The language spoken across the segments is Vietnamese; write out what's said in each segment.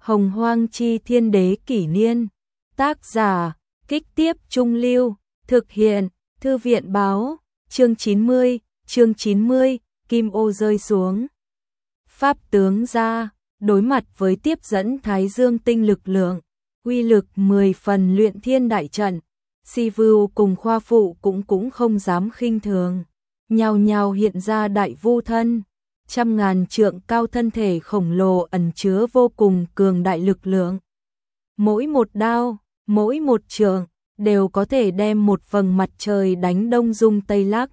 Hồng Hoang Chi Thiên Đế Kỷ Niên. Tác giả, Kích Tiếp Trung Lưu. Thực hiện, Thư viện báo. Chương 90, Kim Ô rơi xuống. Pháp tướng ra, đối mặt với tiếp dẫn Thái Dương tinh lực lượng, uy lực 10 phần luyện thiên đại trận. Si Vưu cùng Khoa Phụ cũng không dám khinh thường, nhao nhao hiện ra đại vu thân, 100.000 trượng cao thân thể khổng lồ ẩn chứa vô cùng cường đại lực lượng. Mỗi một đao, mỗi một trượng đều có thể đem một vầng mặt trời đánh đông dung tây lắc.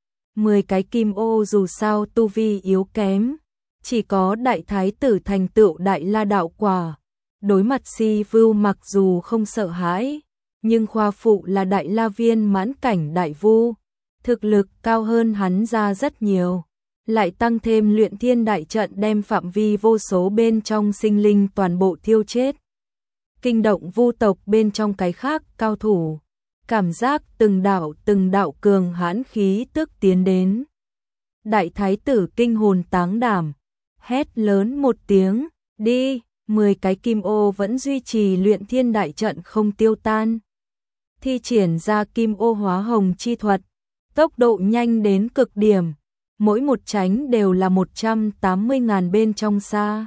10 cái kim ô dù sao tu vi yếu kém, chỉ có đại thái tử thành tựu đại la đạo quả. Đối mặt Si Vưu mặc dù không sợ hãi, nhưng Khoa Phụ là đại la viên mãn cảnh đại vu, thực lực cao hơn hắn ra rất nhiều, lại tăng thêm luyện thiên đại trận đem phạm vi vô số bên trong sinh linh toàn bộ thiêu chết. Kinh động vu tộc bên trong cái khác cao thủ, cảm giác từng đạo cường hãn khí tức tiến đến. Đại thái tử kinh hồn táng đảm, hét lớn một tiếng, đi, 10 cái kim ô vẫn duy trì luyện thiên đại trận không tiêu tan. Thi triển ra kim ô hóa hồng chi thuật, tốc độ nhanh đến cực điểm, mỗi một tránh đều là 180.000 bên trong xa.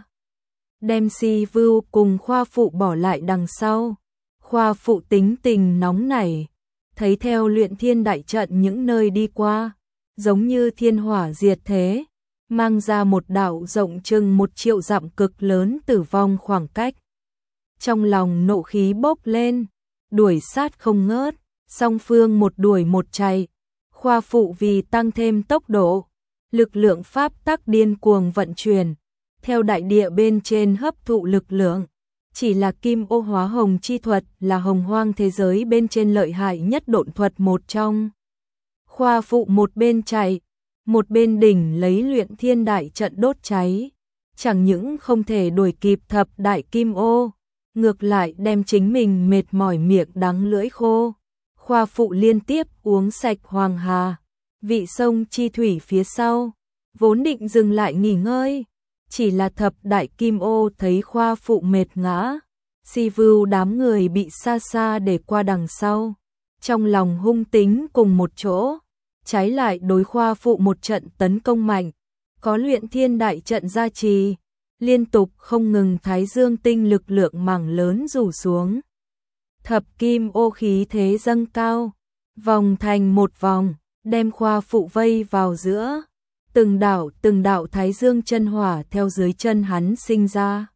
Đem Si Vưu cùng Khoa Phụ bỏ lại đằng sau. Khoa Phụ tính tình nóng nảy, thấy theo luyện thiên đại trận những nơi đi qua, giống như thiên hỏa diệt thế, mang ra một đạo rộng chừng 1 triệu dặm cực lớn tử vong khoảng cách. Trong lòng nộ khí bốc lên, đuổi sát không ngớt, song phương một đuổi một chạy. Khoa Phụ vì tăng thêm tốc độ, lực lượng pháp tắc điên cuồng vận chuyển, theo đại địa bên trên hấp thụ lực lượng. Chỉ là kim ô hóa hồng chi thuật là hồng hoang thế giới bên trên lợi hại nhất độn thuật một trong. Khoa Phụ một bên chạy, một bên đỉnh lấy luyện thiên đại trận đốt cháy, chẳng những không thể đuổi kịp thập đại kim ô, ngược lại đem chính mình mệt mỏi miệng đắng lưỡi khô. Khoa Phụ liên tiếp uống sạch hoàng hà, vị sông chi thủy phía sau, vốn định dừng lại nghỉ ngơi, chỉ là thập đại kim ô thấy Khoa Phụ mệt ngã, Si Vưu đám người bị xa xa để qua đằng sau, trong lòng hung tính cùng một chỗ, trái lại đối Khoa Phụ một trận tấn công mạnh, có luyện thiên đại trận gia trì, liên tục không ngừng Thái Dương tinh lực lượng mảng lớn rủ xuống. Thập kim ô khí thế dâng cao, vòng thành một vòng, đem Khoa Phụ vây vào giữa. Từng đạo Thái Dương chân hỏa theo dưới chân hắn sinh ra.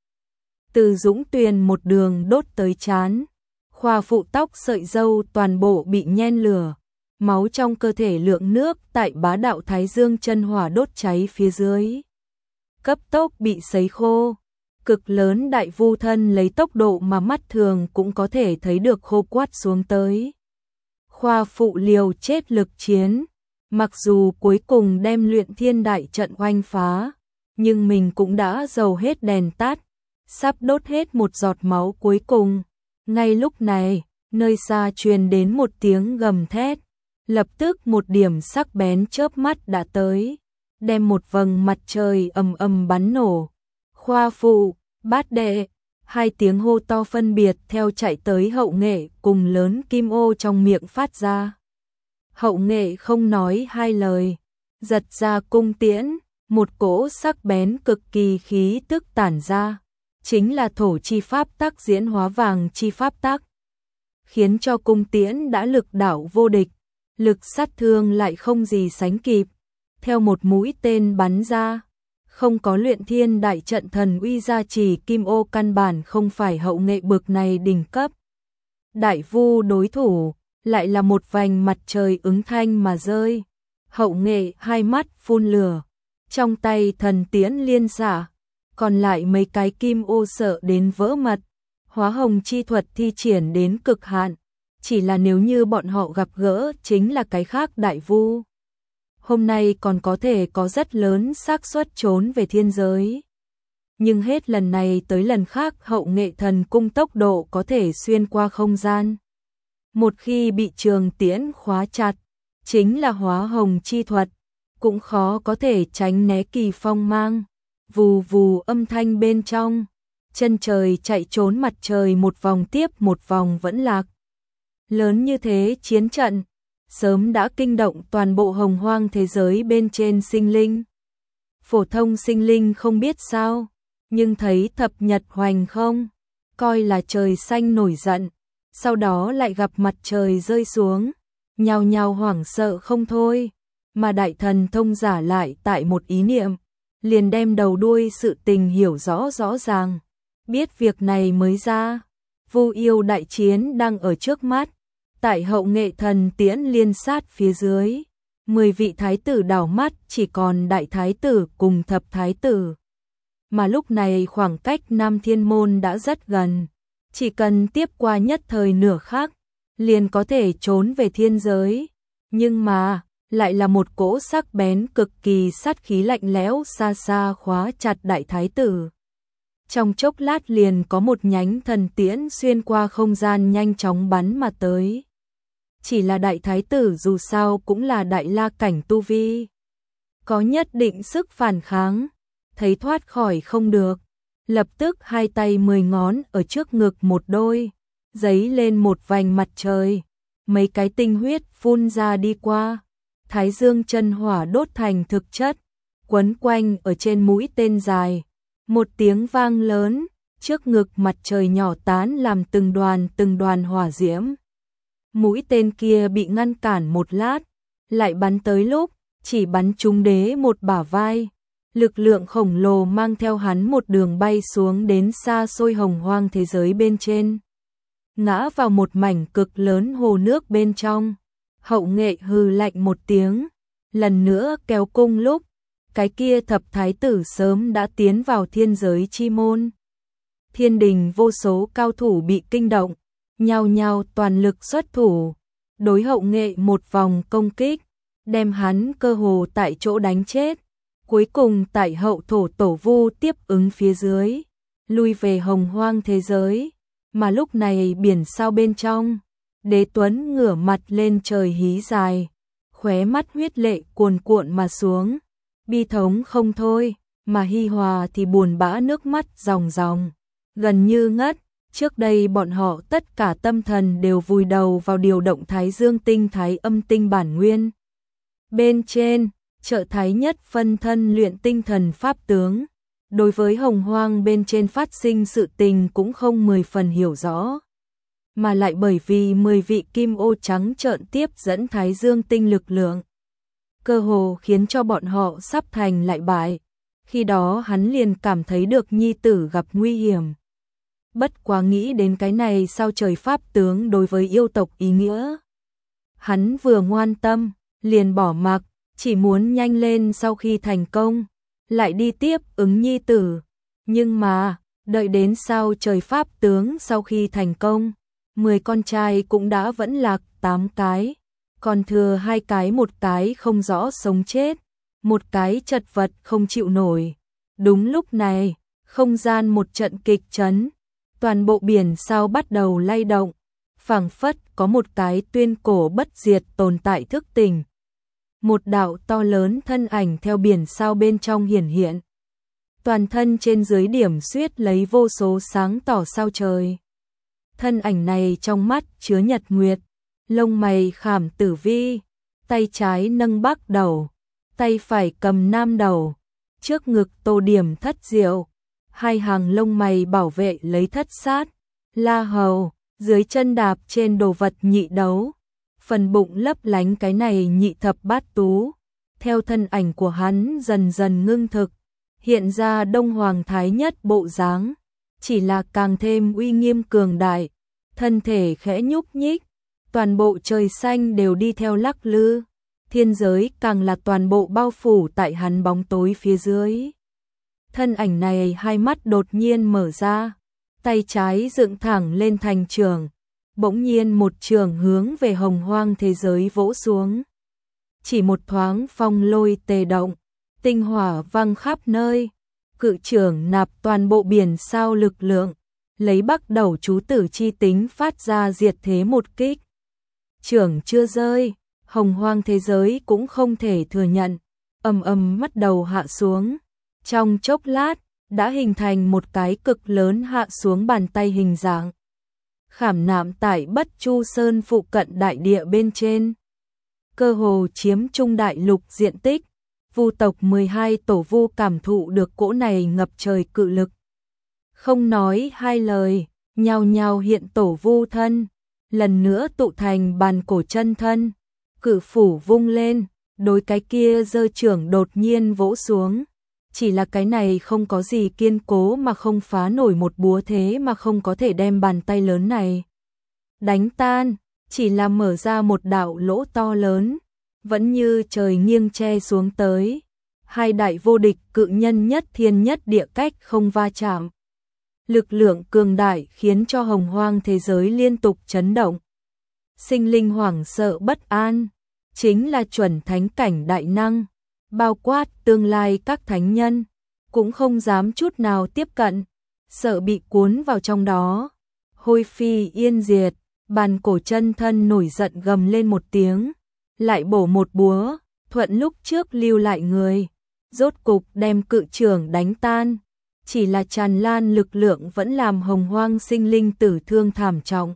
Từ dũng tuyền một đường đốt tới trán. Khoa Phụ tóc sợi râu toàn bộ bị nhen lửa. Máu trong cơ thể lượng nước tại bá đạo Thái Dương chân hỏa đốt cháy phía dưới, cấp tốc bị sấy khô. Cực lớn đại vu thân lấy tốc độ mà mắt thường cũng có thể thấy được khô quắt xuống tới. Khoa Phụ liều chết lực chiến, mặc dù cuối cùng đem luyện thiên đại trận oanh phá, nhưng mình cũng đã dầu hết đèn tắt, sắp đốt hết một giọt máu cuối cùng. Ngay lúc này, nơi xa truyền đến một tiếng gầm thét, lập tức một điểm sắc bén chớp mắt đã tới, đem một vầng mặt trời ầm ầm bắn nổ. Khoa Phụ, Bát Đệ, 2 tiếng hô to phân biệt theo chạy tới Hậu Nghệ cùng lớn kim ô trong miệng phát ra. Hậu Nghệ không nói hai lời, giật ra cung tiễn, một cỗ sắc bén cực kỳ khí tức tản ra, chính là thổ chi pháp tắc diễn hóa vàng chi pháp tắc, khiến cho cung tiễn đã lực đảo vô địch, lực sát thương lại không gì sánh kịp, theo một mũi tên bắn ra. Không có luyện thiên đại trận thần uy gia trì, kim ô căn bản không phải Hậu Nghệ bực này đỉnh cấp đại vu đối thủ, lại là một vành mặt trời ứng thanh mà rơi. Hậu Nghệ hai mắt phun lửa, trong tay thần tiễn liên xả, còn lại mấy cái kim ô sợ đến vỡ mật, hóa hồng chi thuật thi triển đến cực hạn, chỉ là nếu như bọn họ gặp gỡ chính là cái khác đại vu, hôm nay còn có thể có rất lớn xác suất trốn về thiên giới. Nhưng hết lần này tới lần khác Hậu Nghệ thần cung tốc độ có thể xuyên qua không gian. Một khi bị trường tiễn khóa chặt, chính là hóa hồng chi thuật, cũng khó có thể tránh né kỳ phong mang. Vù vù âm thanh bên trong, chân trời chạy trốn mặt trời một vòng tiếp một vòng vẫn lạc. Lớn như thế chiến trận, sớm đã kinh động toàn bộ hồng hoang thế giới bên trên sinh linh. Phổ thông sinh linh không biết sao, nhưng thấy thập nhật hoành không, coi là trời xanh nổi giận, sau đó lại gặp mặt trời rơi xuống, nhao nhao hoảng sợ không thôi, mà đại thần thông giả lại tại một ý niệm, liền đem đầu đuôi sự tình hiểu rõ rõ ràng, biết việc này mới ra, Vu Yêu đại chiến đang ở trước mắt, tại Hậu Nghệ Thần Tiễn liên sát phía dưới, 10 vị thái tử đảo mắt chỉ còn đại thái tử cùng thập thái tử. Mà lúc này khoảng cách Nam Thiên Môn đã rất gần, chỉ cần tiếp qua nhất thời nửa khắc, liền có thể trốn về thiên giới, nhưng mà lại là một cỗ sắc bén cực kỳ sát khí lạnh lẽo xa xa khóa chặt đại thái tử. Trong chốc lát liền có một nhánh thần tiễn xuyên qua không gian nhanh chóng bắn mà tới. Chỉ là đại thái tử dù sao cũng là đại la cảnh tu vi, có nhất định sức phản kháng, thấy thoát khỏi không được, lập tức hai tay 10 ngón ở trước ngực một đôi, giấy lên một vành mặt trời, mấy cái tinh huyết phun ra đi qua, thái dương chân hỏa đốt thành thực chất, quấn quanh ở trên mũi tên dài, một tiếng vang lớn, trước ngực mặt trời nhỏ tán làm từng đoàn hỏa diễm. Mũi tên kia bị ngăn cản một lát, lại bắn tới lúc, chỉ bắn trúng đế một bả vai. Lực lượng khổng lồ mang theo hắn một đường bay xuống đến xa xôi hồng hoang thế giới bên trên. Ngã vào một mảnh cực lớn hồ nước bên trong. Hậu Nghệ hừ lạnh một tiếng, lần nữa kéo cung lúc, cái kia thập thái tử sớm đã tiến vào thiên giới chi môn. Thiên đình vô số cao thủ bị kinh động, nhao nhao toàn lực xuất thủ, đối Hậu Nghệ một vòng công kích, đem hắn cơ hồ tại chỗ đánh chết. Cuối cùng tại Hậu Thổ Tổ Vu tiếp ứng phía dưới, lui về hồng hoang thế giới, mà lúc này biển sao bên trong, Đế Tuấn ngửa mặt lên trời hí dài, khóe mắt huyết lệ cuồn cuộn mà xuống, bi thống không thôi, mà Hi Hòa thì buồn bã nước mắt ròng ròng, gần như ngất. Trước đây bọn họ tất cả tâm thần đều vùi đầu vào điều động Thái Dương tinh Thái Âm tinh bản nguyên. Bên trên, Trợ Thái Nhất phân thân luyện tinh thần pháp tướng, đối với hồng hoang bên trên phát sinh sự tình cũng không 10 phần hiểu rõ, mà lại bởi vì 10 vị kim ô trắng trợn tiếp dẫn Thái Dương tinh lực lượng, cơ hồ khiến cho bọn họ sắp thành lại bại. Khi đó hắn liền cảm thấy được nhi tử gặp nguy hiểm. Bất quá nghĩ đến cái này sao trời pháp tướng đối với yêu tộc ý nghĩa. Hắn vừa ngoan tâm, liền bỏ mặc, chỉ muốn nhanh lên sau khi thành công, lại đi tiếp ứng nhi tử. Nhưng mà, đợi đến sao trời pháp tướng sau khi thành công, 10 con trai cũng đã vẫn lạc 8 cái, còn thừa 2 cái, một cái không rõ sống chết, một cái chật vật không chịu nổi. Đúng lúc này, không gian một trận kịch chấn, toàn bộ biển sao bắt đầu lay động, phảng phất có một cái tuyên cổ bất diệt tồn tại thức tỉnh. Một đạo to lớn thân ảnh theo biển sao bên trong hiển hiện. Toàn thân trên dưới điểm xuyết lấy vô số sáng tỏ sao trời. Thân ảnh này trong mắt chứa nhật nguyệt, lông mày khảm tử vi, tay trái nâng bắc đầu, tay phải cầm nam đầu, trước ngực tô điểm thất diệu, hai hàng lông mày bảo vệ lấy thất sát, la hầu, dưới chân đạp trên đồ vật nhị đấu, phần bụng lấp lánh cái này nhị thập bát tú. Theo thân ảnh của hắn dần dần ngưng thực, hiện ra Đông Hoàng Thái Nhất bộ dáng, chỉ là càng thêm uy nghiêm cường đại, thân thể khẽ nhúc nhích, toàn bộ trời xanh đều đi theo lắc lư, thiên giới càng là toàn bộ bao phủ tại hắn bóng tối phía dưới. Thân ảnh này hai mắt đột nhiên mở ra, tay trái dựng thẳng lên thành trường, bỗng nhiên một trường hướng về hồng hoang thế giới vỗ xuống. Chỉ một thoáng phong lôi tề động, tinh hỏa văng khắp nơi, cự trường nạp toàn bộ biển sao lực lượng, lấy Bắc Đầu chú tử chi tính phát ra diệt thế một kích. Trường chưa rơi, hồng hoang thế giới cũng không thể thừa nhận, ầm ầm bắt đầu hạ xuống. Trong chốc lát, đã hình thành một cái cực lớn hạ xuống bàn tay hình dạng, khảm nạm tại Bất Chu Sơn phụ cận đại địa bên trên, cơ hồ chiếm trung đại lục diện tích. Vu tộc 12 tổ vu cảm thụ được cỗ này ngập trời cự lực, không nói hai lời, nhao nhao hiện tổ vu thân, lần nữa tụ thành bàn cổ chân thân, cự phủ vung lên, đối cái kia giơ trưởng đột nhiên vỗ xuống. Chỉ là cái này không có gì kiên cố mà không phá nổi một búa, thế mà không có thể đem bàn tay lớn này đánh tan, chỉ là mở ra một đạo lỗ to lớn, vẫn như trời nghiêng che xuống tới. Hai đại vô địch cự nhân nhất thiên nhất địa cách không va chạm. Lực lượng cường đại khiến cho hồng hoang thế giới liên tục chấn động. Sinh linh hoảng sợ bất an, chính là chuẩn thánh cảnh đại năng, bao quát tương lai các thánh nhân, cũng không dám chút nào tiếp cận, sợ bị cuốn vào trong đó. Hôi phi yên diệt, bàn cổ chân thân nổi giận gầm lên một tiếng, lại bổ một búa, thuận lúc trước lưu lại người, rốt cục đem cự trưởng đánh tan. Chỉ là tràn lan lực lượng vẫn làm hồng hoang sinh linh tử thương thảm trọng.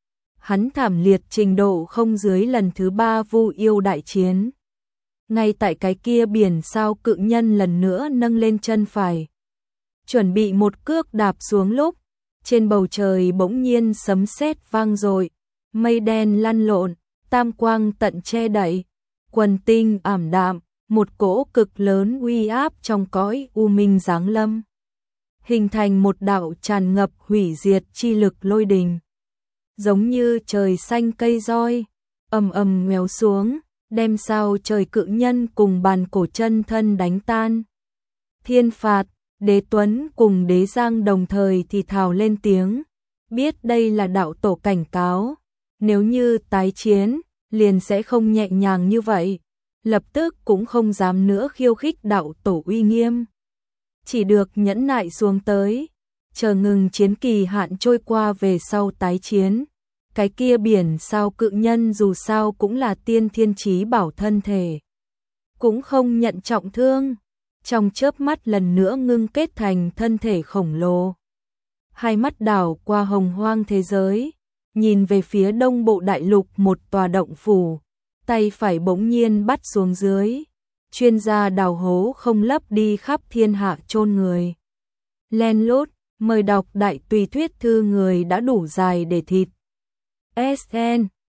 Hắn thảm liệt trình độ không dưới lần thứ 3 Vu yêu đại chiến. Ngay tại cái kia biển sao cự nhân lần nữa nâng lên chân phải, chuẩn bị một cước đạp xuống lúc, trên bầu trời bỗng nhiên sấm sét vang dội, mây đen lăn lộn, tam quang tận che đậy, quần tinh ảm đạm, một cỗ cực lớn uy áp trong cõi u minh giáng lâm, hình thành một đạo tràn ngập hủy diệt chi lực lôi đình, giống như trời xanh cây roi, ầm ầm méo xuống, đem sao trời cự nhân cùng bàn cổ chân thân đánh tan. Thiên Phạt, Đế Tuấn cùng Đế Giang đồng thời thì thào lên tiếng, biết đây là đạo tổ cảnh cáo, nếu như tái chiến, liền sẽ không nhẹ nhàng như vậy, lập tức cũng không dám nữa khiêu khích đạo tổ uy nghiêm. Chỉ được nhẫn nại xuống tới, chờ ngừng chiến kỳ hạn trôi qua về sau tái chiến. Cái kia biển sao cự nhân dù sao cũng là tiên thiên chí bảo thân thể, cũng không nhận trọng thương, trong chớp mắt lần nữa ngưng kết thành thân thể khổng lồ. Hai mắt đảo qua hồng hoang thế giới, nhìn về phía đông bộ đại lục một tòa động phủ, tay phải bỗng nhiên bắt xuống dưới, chuyên gia đào hố không lấp đi khắp thiên hạ chôn người. Len lút, mời đọc đại tùy thuyết thư người đã đủ dài để thịt. SN